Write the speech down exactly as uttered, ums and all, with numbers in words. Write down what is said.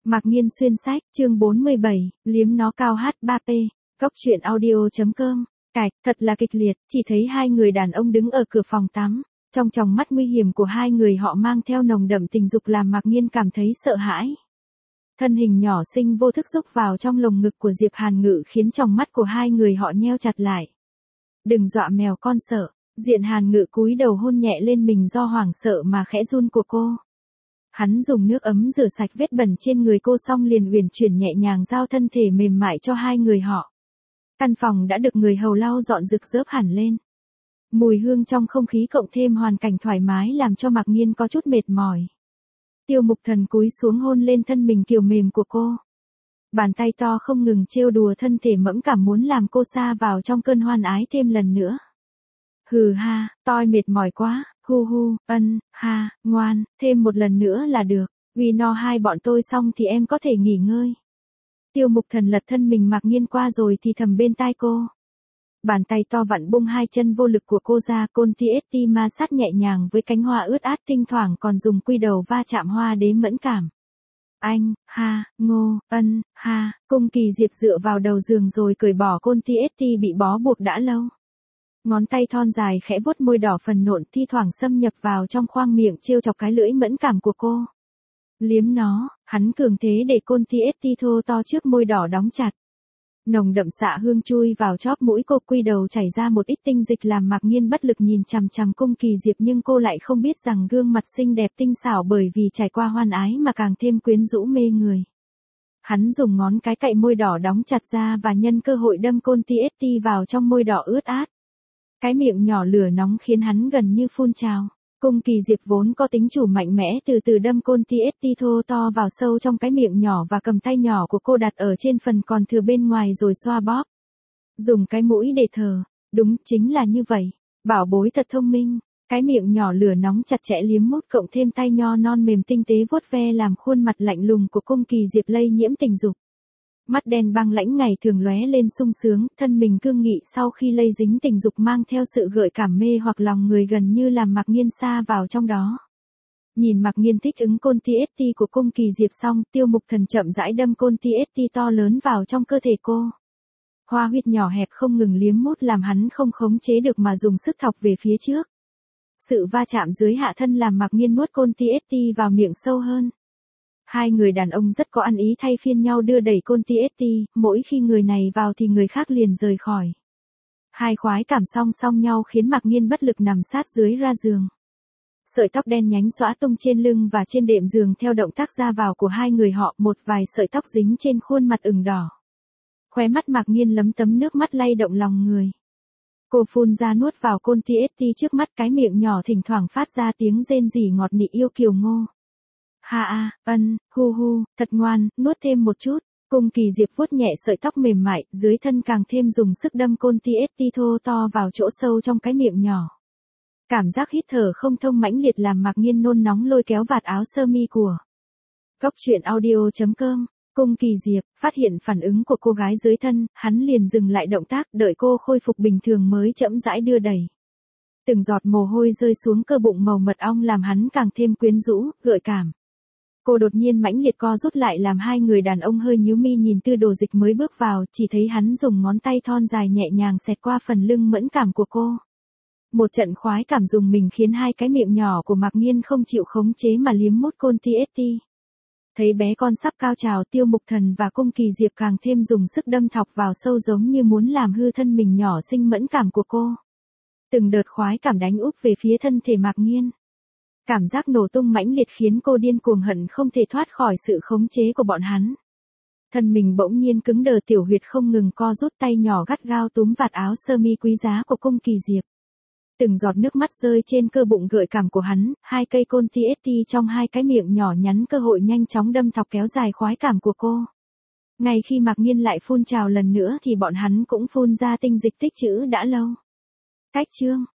Mạc Nghiên xuyên sách, chương bốn mươi bảy, liếm nó cao hát ba P, cốc truyện audio.com, cạch, thật là kịch liệt, chỉ thấy hai người đàn ông đứng ở cửa phòng tắm, trong tròng mắt nguy hiểm của hai người họ mang theo nồng đậm tình dục làm Mạc Nghiên cảm thấy sợ hãi. Thân hình nhỏ xinh vô thức rúc vào trong lồng ngực của Diệp Hàn Ngự khiến tròng mắt của hai người họ nheo chặt lại. Đừng dọa mèo con sợ, Diện Hàn Ngự cúi đầu hôn nhẹ lên mình do hoảng sợ mà khẽ run của cô. Hắn dùng nước ấm rửa sạch vết bẩn trên người cô xong liền uyển chuyển nhẹ nhàng giao thân thể mềm mại cho hai người họ. Căn phòng đã được người hầu lau dọn rực rớp hẳn lên. Mùi hương trong không khí cộng thêm hoàn cảnh thoải mái làm cho Mạc Nghiên có chút mệt mỏi. Tiêu Mục Thần cúi xuống hôn lên thân mình kiều mềm của cô. Bàn tay to không ngừng trêu đùa thân thể mẫn cảm muốn làm cô sa vào trong cơn hoan ái thêm lần nữa. Hừ ha, toi mệt mỏi quá, hu hu, ân, ha, ngoan, thêm một lần nữa là được, vì no hai bọn tôi xong thì em có thể nghỉ ngơi. Tiêu Mục Thần lật thân mình Mạc Nghiên qua rồi thì thầm bên tai cô. Bàn tay to vặn bung hai chân vô lực của cô ra, côn ti ét ti ma sát nhẹ nhàng với cánh hoa ướt át, thỉnh thoảng còn dùng quy đầu va chạm hoa đế mẫn cảm. Anh, ha, ngô, ân, ha, Cung Kỳ Diệp dựa vào đầu giường rồi cởi bỏ côn ti ét ti bị bó buộc đã lâu. Ngón tay thon dài khẽ vuốt môi đỏ phần nộn thi thoảng xâm nhập vào trong khoang miệng trêu chọc cái lưỡi mẫn cảm của cô. Liếm nó, hắn cường thế để côn ti ét ti thô to trước môi đỏ đóng chặt. Nồng đậm xạ hương chui vào chóp mũi cô, quy đầu chảy ra một ít tinh dịch làm Mạc Nghiên bất lực nhìn chằm chằm Cung Kỳ Diệp, nhưng cô lại không biết rằng gương mặt xinh đẹp tinh xảo bởi vì trải qua hoan ái mà càng thêm quyến rũ mê người. Hắn dùng ngón cái cạy môi đỏ đóng chặt ra và nhân cơ hội đâm côn ti ét ti vào trong môi đỏ ướt át. Cái miệng nhỏ lửa nóng khiến hắn gần như phun trào. Cung Kỳ Diệp vốn có tính chủ mạnh mẽ từ từ đâm côn ti ét ti thô to vào sâu trong cái miệng nhỏ và cầm tay nhỏ của cô đặt ở trên phần còn thừa bên ngoài rồi xoa bóp. Dùng cái mũi để thở. Đúng, chính là như vậy. Bảo bối thật thông minh. Cái miệng nhỏ lửa nóng chặt chẽ liếm mút cộng thêm tay nho non mềm tinh tế vuốt ve làm khuôn mặt lạnh lùng của Cung Kỳ Diệp lây nhiễm tình dục. Mắt đen băng lãnh ngày thường lóe lên sung sướng, thân mình cương nghị sau khi lây dính tình dục mang theo sự gợi cảm mê hoặc lòng người gần như làm Mạc Nghiên sa vào trong đó. Nhìn Mạc Nghiên thích ứng côn ti ét ti của Cung Kỳ Diệp xong, Tiêu Mục Thần chậm rãi đâm côn ti ét ti to lớn vào trong cơ thể cô. Hoa huyệt nhỏ hẹp không ngừng liếm mút làm hắn không khống chế được mà dùng sức thọc về phía trước. Sự va chạm dưới hạ thân làm Mạc Nghiên nuốt côn ti ét ti vào miệng sâu hơn. Hai người đàn ông rất có ăn ý thay phiên nhau đưa đẩy côn ti ét ti, mỗi khi người này vào thì người khác liền rời khỏi. Hai khoái cảm song song nhau khiến Mạc Nghiên bất lực nằm sát dưới ra giường. Sợi tóc đen nhánh xõa tung trên lưng và trên đệm giường theo động tác ra vào của hai người họ, một vài sợi tóc dính trên khuôn mặt ửng đỏ. Khóe mắt Mạc Nghiên lấm tấm nước mắt lay động lòng người. Cô phun ra nuốt vào côn ti ét ti trước mắt, cái miệng nhỏ thỉnh thoảng phát ra tiếng rên rỉ ngọt nị yêu kiều ngô. Ha a, ân, hu hu, thật ngoan, nuốt thêm một chút. Cung Kỳ Diệp vuốt nhẹ sợi tóc mềm mại, dưới thân càng thêm dùng sức đâm côn ti ét ti thô to vào chỗ sâu trong cái miệng nhỏ. Cảm giác hít thở không thông mãnh liệt làm Mạc Nghiên nôn nóng lôi kéo vạt áo sơ mi của cốc truyện audio.com. Cung Kỳ Diệp phát hiện phản ứng của cô gái dưới thân, hắn liền dừng lại động tác, đợi cô khôi phục bình thường mới chậm rãi đưa đẩy. Từng giọt mồ hôi rơi xuống cơ bụng màu mật ong làm hắn càng thêm quyến rũ, gợi cảm. Cô đột nhiên mãnh liệt co rút lại làm hai người đàn ông hơi nhíu mi nhìn Tư Đồ Dịch mới bước vào, chỉ thấy hắn dùng ngón tay thon dài nhẹ nhàng xẹt qua phần lưng mẫn cảm của cô. Một trận khoái cảm dùng mình khiến hai cái miệng nhỏ của Mạc Nghiên không chịu khống chế mà liếm mút côn ti ét ti. Thấy bé con sắp cao trào, Tiêu Mục Thần và Cung Kỳ Diệp càng thêm dùng sức đâm thọc vào sâu giống như muốn làm hư thân mình nhỏ xinh mẫn cảm của cô. Từng đợt khoái cảm đánh úp về phía thân thể Mạc Nghiên. Cảm giác nổ tung mãnh liệt khiến cô điên cuồng hận không thể thoát khỏi sự khống chế của bọn hắn. Thân mình bỗng nhiên cứng đờ, tiểu huyệt không ngừng co rút, tay nhỏ gắt gao túm vạt áo sơ mi quý giá của Cung Kỳ Diệp. Từng giọt nước mắt rơi trên cơ bụng gợi cảm của hắn, hai cây côn ti ét ti trong hai cái miệng nhỏ nhắn cơ hội nhanh chóng đâm thọc kéo dài khoái cảm của cô. Ngay khi Mạc Nghiên lại phun trào lần nữa thì bọn hắn cũng phun ra tinh dịch tích trữ đã lâu. Cách chương